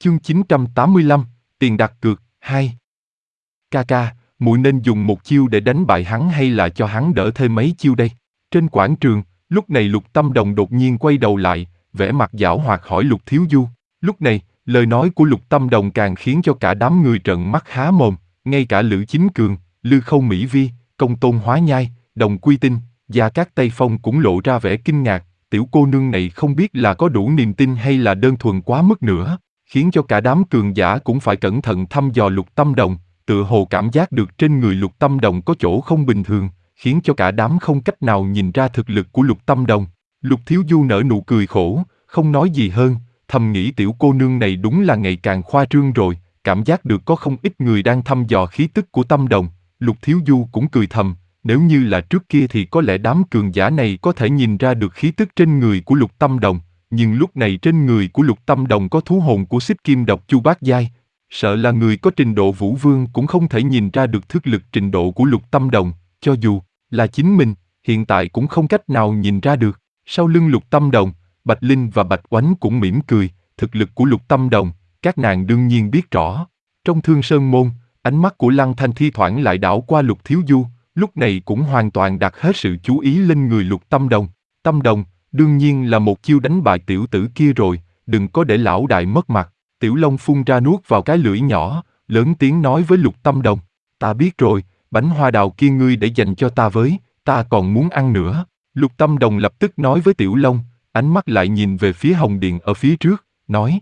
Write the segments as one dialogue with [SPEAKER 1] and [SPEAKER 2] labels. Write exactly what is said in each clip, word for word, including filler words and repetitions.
[SPEAKER 1] Chương chín trăm tám mươi lăm, tiền đặt cược, hai. Ca ca, muội nên dùng một chiêu để đánh bại hắn hay là cho hắn đỡ thêm mấy chiêu đây? Trên quảng trường, lúc này Lục Tâm Đồng đột nhiên quay đầu lại, vẻ mặt giảo hoạt hỏi Lục Thiếu Du. Lúc này, lời nói của Lục Tâm Đồng càng khiến cho cả đám người trợn mắt há mồm, ngay cả Lữ Chính Cường, Lư Khâu Mỹ Vi, Công Tôn Hóa Nhai, Đồng Quy Tinh, Gia Cát Tây Phong cũng lộ ra vẻ kinh ngạc, tiểu cô nương này không biết là có đủ niềm tin hay là đơn thuần quá mức nữa, khiến cho cả đám cường giả cũng phải cẩn thận thăm dò Lục Tâm Đồng, tựa hồ cảm giác được trên người Lục Tâm Đồng có chỗ không bình thường, khiến cho cả đám không cách nào nhìn ra thực lực của Lục Tâm Đồng. Lục Thiếu Du nở nụ cười khổ, không nói gì hơn, thầm nghĩ tiểu cô nương này đúng là ngày càng khoa trương rồi, cảm giác được có không ít người đang thăm dò khí tức của Tâm Đồng. Lục Thiếu Du cũng cười thầm, nếu như là trước kia thì có lẽ đám cường giả này có thể nhìn ra được khí tức trên người của Lục Tâm Đồng, nhưng lúc này trên người của Lục Tâm Đồng có thú hồn của Xích Kim Độc Chu Bát Giai, sợ là người có trình độ Vũ Vương cũng không thể nhìn ra được thực lực trình độ của Lục Tâm Đồng, cho dù là chính mình, hiện tại cũng không cách nào nhìn ra được. Sau lưng Lục Tâm Đồng, Bạch Linh và Bạch Oánh cũng mỉm cười, thực lực của Lục Tâm Đồng, các nàng đương nhiên biết rõ. Trong Thương Sơn Môn, ánh mắt của Lăng Thanh thi thoảng lại đảo qua Lục Thiếu Du, lúc này cũng hoàn toàn đặt hết sự chú ý lên người Lục Tâm Đồng. Tâm Đồng, đương nhiên là một chiêu đánh bại tiểu tử kia rồi, đừng có để lão đại mất mặt. Tiểu Long phun ra nuốt vào cái lưỡi nhỏ, lớn tiếng nói với Lục Tâm Đồng, ta biết rồi, bánh hoa đào kia ngươi để dành cho ta với, ta còn muốn ăn nữa. Lục Tâm Đồng lập tức nói với Tiểu Long, ánh mắt lại nhìn về phía Hồng Điện ở phía trước, nói,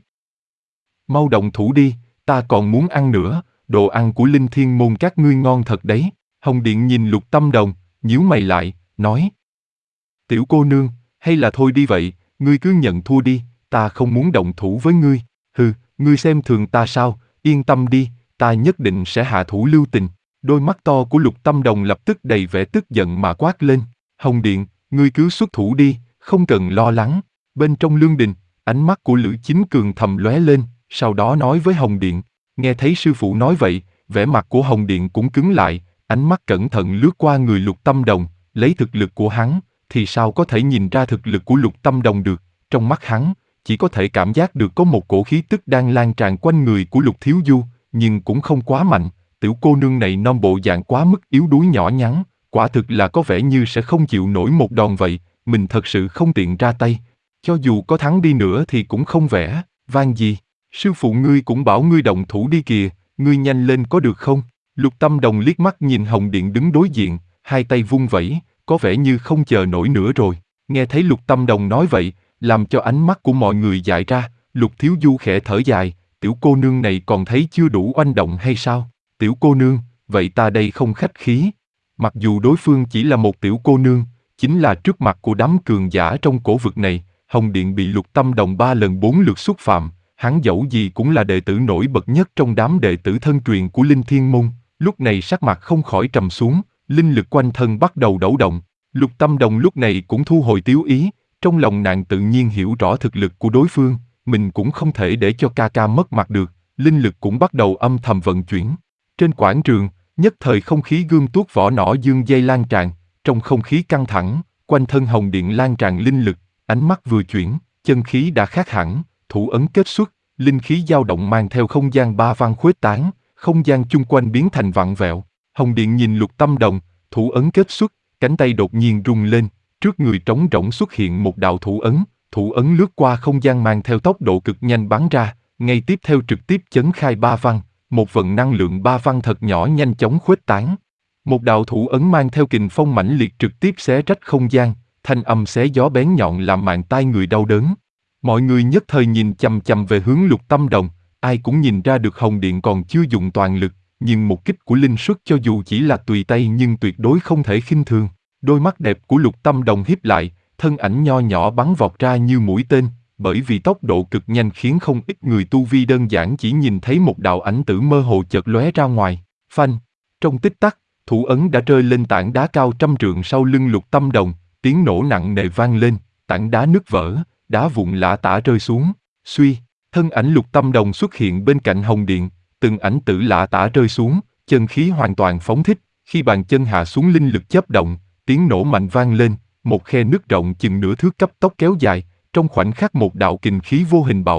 [SPEAKER 1] mau động thủ đi, ta còn muốn ăn nữa, đồ ăn của Linh Thiên Môn các ngươi ngon thật đấy. Hồng Điện nhìn Lục Tâm Đồng, nhíu mày lại, nói, tiểu cô nương, hay là thôi đi vậy, ngươi cứ nhận thua đi, ta không muốn động thủ với ngươi. Hừ, ngươi xem thường ta sao, yên tâm đi, ta nhất định sẽ hạ thủ lưu tình. Đôi mắt to của Lục Tâm Đồng lập tức đầy vẻ tức giận mà quát lên, Hồng Điện, ngươi cứ xuất thủ đi, không cần lo lắng. Bên trong lương đình, ánh mắt của Lữ Chính Cường thầm lóe lên, sau đó nói với Hồng Điện, nghe thấy sư phụ nói vậy, vẻ mặt của Hồng Điện cũng cứng lại, ánh mắt cẩn thận lướt qua người Lục Tâm Đồng, lấy thực lực của hắn, thì sao có thể nhìn ra thực lực của Lục Tâm Đồng được, trong mắt hắn, chỉ có thể cảm giác được có một cổ khí tức đang lan tràn quanh người của Lục Thiếu Du, nhưng cũng không quá mạnh, tiểu cô nương này non bộ dạng quá mức yếu đuối nhỏ nhắn, quả thực là có vẻ như sẽ không chịu nổi một đòn vậy, mình thật sự không tiện ra tay, cho dù có thắng đi nữa thì cũng không vẻ vang gì, sư phụ ngươi cũng bảo ngươi động thủ đi kìa, ngươi nhanh lên có được không? Lục Tâm Đồng liếc mắt nhìn Hồng Điện đứng đối diện, hai tay vung vẩy, có vẻ như không chờ nổi nữa rồi. Nghe thấy Lục Tâm Đồng nói vậy, làm cho ánh mắt của mọi người dại ra, Lục Thiếu Du khẽ thở dài, tiểu cô nương này còn thấy chưa đủ oanh động hay sao? Tiểu cô nương, vậy ta đây không khách khí. Mặc dù đối phương chỉ là một tiểu cô nương, chính là trước mặt của đám cường giả trong cổ vực này, Hồng Điện bị Lục Tâm Đồng ba lần bốn lượt xúc phạm, hắn dẫu gì cũng là đệ tử nổi bật nhất trong đám đệ tử thân truyền của Linh Thiên Môn, lúc này sắc mặt không khỏi trầm xuống, linh lực quanh thân bắt đầu đẩu động. Lục Tâm Đồng lúc này cũng thu hồi tiếu ý, trong lòng nàng tự nhiên hiểu rõ thực lực của đối phương, mình cũng không thể để cho ca ca mất mặt được, linh lực cũng bắt đầu âm thầm vận chuyển. Trên quảng trường, nhất thời không khí gươm tuốt vỏ nỏ dương dây lan tràn, trong không khí căng thẳng, quanh thân Hồng Điện lan tràn linh lực, ánh mắt vừa chuyển, chân khí đã khác hẳn, thủ ấn kết xuất, linh khí dao động mang theo không gian ba văn khuếch tán, không gian chung quanh biến thành vặn vẹo. Hồng Điện nhìn Lục Tâm Đồng, thủ ấn kết xuất, cánh tay đột nhiên rung lên, trước người trống rỗng xuất hiện một đạo thủ ấn, thủ ấn lướt qua không gian mang theo tốc độ cực nhanh bắn ra, ngay tiếp theo trực tiếp chấn khai ba văn, một vận năng lượng ba văn thật nhỏ nhanh chóng khuếch tán. Một đạo thủ ấn mang theo kình phong mãnh liệt trực tiếp xé rách không gian, thanh âm xé gió bén nhọn làm màng tai người đau đớn. Mọi người nhất thời nhìn chằm chằm về hướng Lục Tâm Đồng, ai cũng nhìn ra được Hồng Điện còn chưa dùng toàn lực, nhưng một kích của linh xuất cho dù chỉ là tùy tay nhưng tuyệt đối không thể khinh thường. Đôi mắt đẹp của Lục Tâm Đồng híp lại, thân ảnh nho nhỏ bắn vọt ra như mũi tên, bởi vì tốc độ cực nhanh khiến không ít người tu vi đơn giản chỉ nhìn thấy một đạo ảnh tử mơ hồ chợt lóe ra ngoài. Phanh! Trong tích tắc, thủ ấn đã rơi lên tảng đá cao trăm trượng sau lưng Lục Tâm Đồng, tiếng nổ nặng nề vang lên, tảng đá nứt vỡ, đá vụn lả tả rơi xuống. Suy, thân ảnh Lục Tâm Đồng xuất hiện bên cạnh Hồng Điện, từng ảnh tử lả tả rơi xuống, chân khí hoàn toàn phóng thích, khi bàn chân hạ xuống linh lực chớp động, tiếng nổ mạnh vang lên, một khe nứt rộng chừng nửa thước cấp tốc kéo dài, trong khoảnh khắc một đạo kình khí vô hình bạo phát,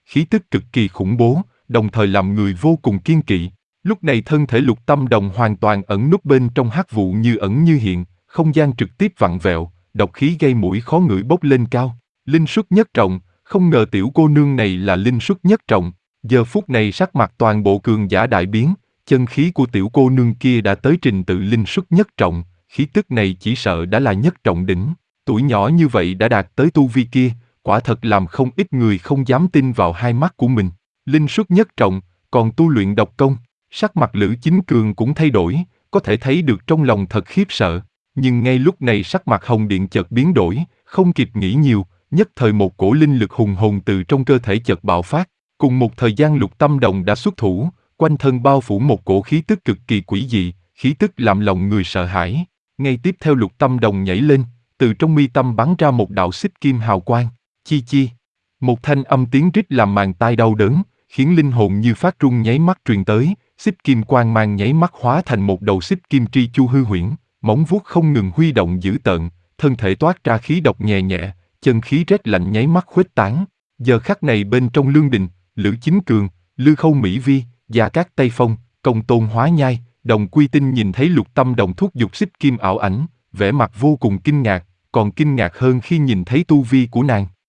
[SPEAKER 1] khí tức cực kỳ khủng bố, đồng thời làm người vô cùng kiêng kỵ. Lúc này thân thể Lục Tâm Đồng hoàn toàn ẩn núp bên trong hắc vụ như ẩn như hiện, không gian trực tiếp vặn vẹo, độc khí gây mũi khó ngửi bốc lên cao. Linh suất nhất trọng, không ngờ tiểu cô nương này là linh suất nhất trọng. Giờ phút này sắc mặt toàn bộ cường giả đại biến, chân khí của tiểu cô nương kia đã tới trình tự linh suất nhất trọng, khí tức này chỉ sợ đã là nhất trọng đỉnh. Tuổi nhỏ như vậy đã đạt tới tu vi kia, quả thật làm không ít người không dám tin vào hai mắt của mình. Linh suất nhất trọng, còn tu luyện độc công, sắc mặt Lữ Chính Cường cũng thay đổi, có thể thấy được trong lòng thật khiếp sợ. Nhưng ngay lúc này sắc mặt Hồng Điện chợt biến đổi, không kịp nghĩ nhiều, nhất thời một cổ linh lực hùng hồn từ trong cơ thể chợt bạo phát. Cùng một thời gian Lục Tâm Đồng đã xuất thủ, quanh thân bao phủ một cổ khí tức cực kỳ quỷ dị, khí tức làm lòng người sợ hãi. Ngay tiếp theo Lục Tâm Đồng nhảy lên, từ trong mi tâm bắn ra một đạo xích kim hào quang, chi chi. Một thanh âm tiếng rít làm màng tai đau đớn, khiến linh hồn như phát run nháy mắt truyền tới, xích kim quang mang nháy mắt hóa thành một đầu xích kim tri chu hư huyễn, móng vuốt không ngừng huy động dữ tợn, thân thể toát ra khí độc nhẹ nhẹ, chân khí rét lạnh nháy mắt khuếch tán. Giờ khắc này bên trong lương đình, Lữ Chính Cường, Lư Khâu Mỹ Vi, Gia Cát Tây Phong, Công Tôn Hóa Nhai, Đồng Quy Tinh nhìn thấy Lục Tâm Đồng thúc giục xích kim ảo ảnh, vẻ mặt vô cùng kinh ngạc, còn kinh ngạc hơn khi nhìn thấy tu vi của nàng.